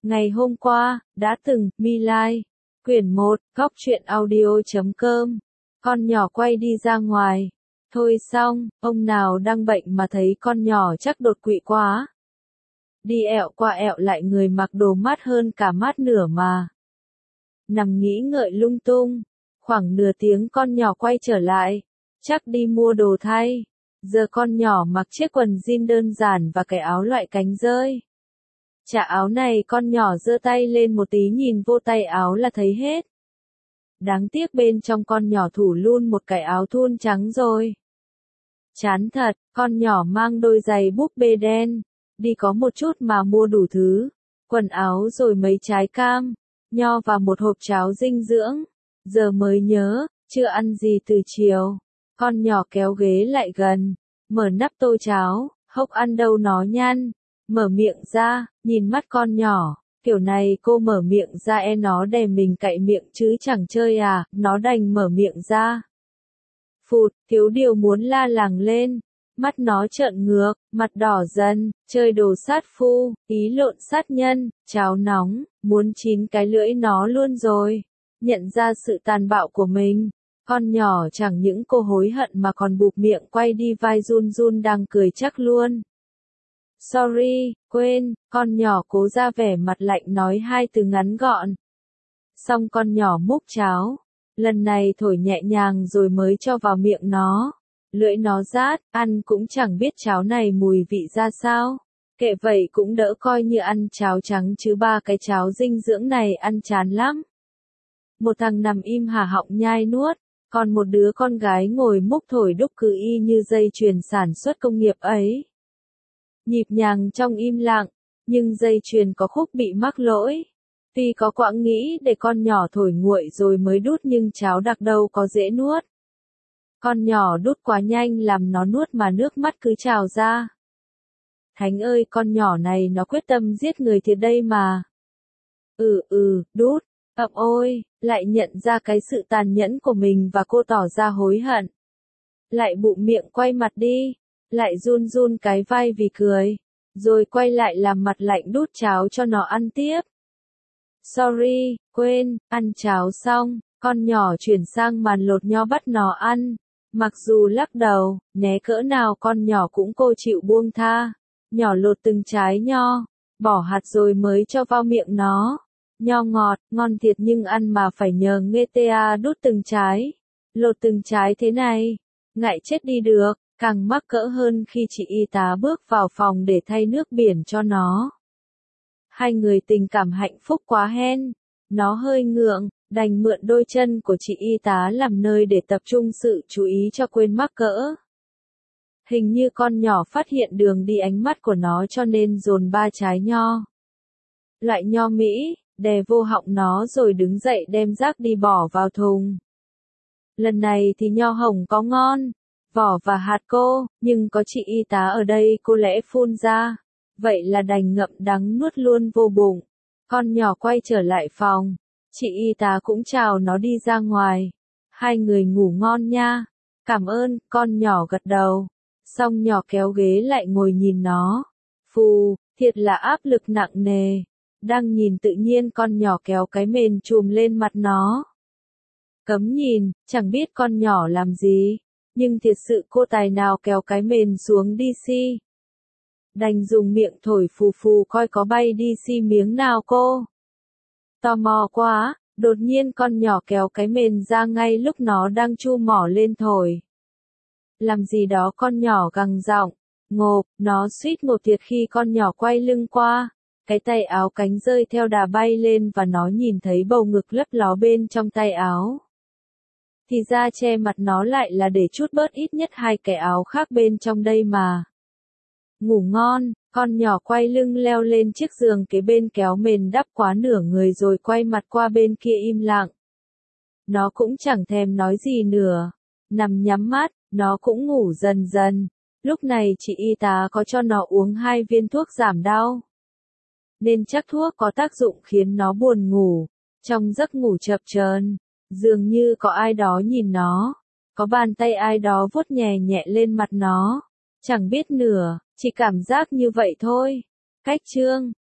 Ngày hôm qua, đã từng, My Lai. Quyển 1, góc truyện audio.com. Con nhỏ quay đi ra ngoài. Thôi xong, ông nào đang bệnh mà thấy con nhỏ chắc đột quỵ quá. Đi ẹo qua ẹo lại người mặc đồ mát hơn cả mát nửa mà. Nằm nghĩ ngợi lung tung. Khoảng nửa tiếng con nhỏ quay trở lại. Chắc đi mua đồ thay. Giờ con nhỏ mặc chiếc quần jean đơn giản và cái áo loại cánh rơi. Chả áo này con nhỏ giơ tay lên một tí nhìn vô tay áo là thấy hết. Đáng tiếc bên trong con nhỏ thủ luôn một cái áo thun trắng rồi. Chán thật, con nhỏ mang đôi giày búp bê đen. Đi có một chút mà mua đủ thứ. Quần áo rồi mấy trái cam, nho và một hộp cháo dinh dưỡng. Giờ mới nhớ, chưa ăn gì từ chiều. Con nhỏ kéo ghế lại gần, mở nắp tô cháo, hốc ăn đâu nó nhăn. Mở miệng ra, nhìn mắt con nhỏ, kiểu này cô mở miệng ra nó đè mình cạy miệng chứ chẳng chơi à, nó đành mở miệng ra. Phụt, thiếu điều muốn la làng lên, mắt nó trợn ngược, mặt đỏ dần, chơi đồ sát phu, ý lộn sát nhân, cháo nóng, muốn chín cái lưỡi nó luôn rồi. Nhận ra sự tàn bạo của mình, con nhỏ chẳng những cô hối hận mà còn bụp miệng quay đi vai run run đang cười chắc luôn. Sorry, quên, con nhỏ cố ra vẻ mặt lạnh nói hai từ ngắn gọn. Xong con nhỏ múc cháo, lần này thổi nhẹ nhàng rồi mới cho vào miệng nó. Lưỡi nó rát, ăn cũng chẳng biết cháo này mùi vị ra sao. Kệ vậy cũng đỡ coi như ăn cháo trắng chứ ba cái cháo dinh dưỡng này ăn chán lắm. Một thằng nằm im hà họng nhai nuốt, còn một đứa con gái ngồi múc thổi đúc cứ y như dây chuyền sản xuất công nghiệp ấy. Nhịp nhàng trong im lặng, nhưng dây chuyền có khúc bị mắc lỗi. Tuy có quãng nghĩ để con nhỏ thổi nguội rồi mới đút nhưng cháo đặc đâu có dễ nuốt. Con nhỏ đút quá nhanh làm nó nuốt mà nước mắt cứ trào ra. Thánh ơi, con nhỏ này nó quyết tâm giết người thiệt đây mà. Đút, ôi, lại nhận ra cái sự tàn nhẫn của mình và cô tỏ ra hối hận. Lại bụm miệng quay mặt đi. Lại run run cái vai vì cười, rồi quay lại làm mặt lạnh đút cháo cho nó ăn tiếp. Sorry, quên, ăn cháo xong, con nhỏ chuyển sang màn lột nho bắt nó ăn. Mặc dù lắc đầu, né cỡ nào con nhỏ cũng cô chịu buông tha. Nhỏ lột từng trái nho, bỏ hạt rồi mới cho vào miệng nó. Nho ngọt, ngon thiệt nhưng ăn mà phải nhờ nghe ta đút từng trái. Lột từng trái thế này, ngại chết đi được. Càng mắc cỡ hơn khi chị y tá bước vào phòng để thay nước biển cho nó. Hai người tình cảm hạnh phúc quá hen. Nó hơi ngượng, đành mượn đôi chân của chị y tá làm nơi để tập trung sự chú ý cho quên mắc cỡ. Hình như con nhỏ phát hiện đường đi ánh mắt của nó cho nên dồn ba trái nho. Loại nho Mỹ, đè vô họng nó rồi đứng dậy đem rác đi bỏ vào thùng. Lần này thì nho hồng có ngon. Vỏ và hạt cô, nhưng có chị y tá ở đây cô lẽ phun ra. Vậy là đành ngậm đắng nuốt luôn vô bụng. Con nhỏ quay trở lại phòng. Chị y tá cũng chào nó đi ra ngoài. Hai người ngủ ngon nha. Cảm ơn, con nhỏ gật đầu. Xong nhỏ kéo ghế lại ngồi nhìn nó. Phù, thiệt là áp lực nặng nề. Đang nhìn tự nhiên con nhỏ kéo cái mền chùm lên mặt nó. Cấm nhìn, chẳng biết con nhỏ làm gì. Nhưng thiệt sự cô tài nào kéo cái mền xuống đi xi. Đành dùng miệng thổi phù phù coi có bay đi xi miếng nào cô. Tò mò quá, đột nhiên con nhỏ kéo cái mền ra ngay lúc nó đang chu mỏ lên thổi. Làm gì đó con nhỏ gằn giọng, ngộp, nó suýt ngộp thiệt khi con nhỏ quay lưng qua. Cái tay áo cánh rơi theo đà bay lên và nó nhìn thấy bầu ngực lấp ló bên trong tay áo. Thì ra che mặt nó lại là để trút bớt ít nhất hai cái áo khác bên trong đây mà. Ngủ ngon, con nhỏ quay lưng leo lên chiếc giường kế bên kéo mền đắp quá nửa người rồi quay mặt qua bên kia im lặng. Nó cũng chẳng thèm nói gì nữa. Nằm nhắm mắt, nó cũng ngủ dần dần. Lúc này chị y tá có cho nó uống 2 viên thuốc giảm đau. Nên chắc thuốc có tác dụng khiến nó buồn ngủ. Trong giấc ngủ chập chờn. Dường như có ai đó nhìn nó, có bàn tay ai đó vuốt nhẹ nhẹ lên mặt nó. Chẳng biết nữa, chỉ cảm giác như vậy thôi. Cách chương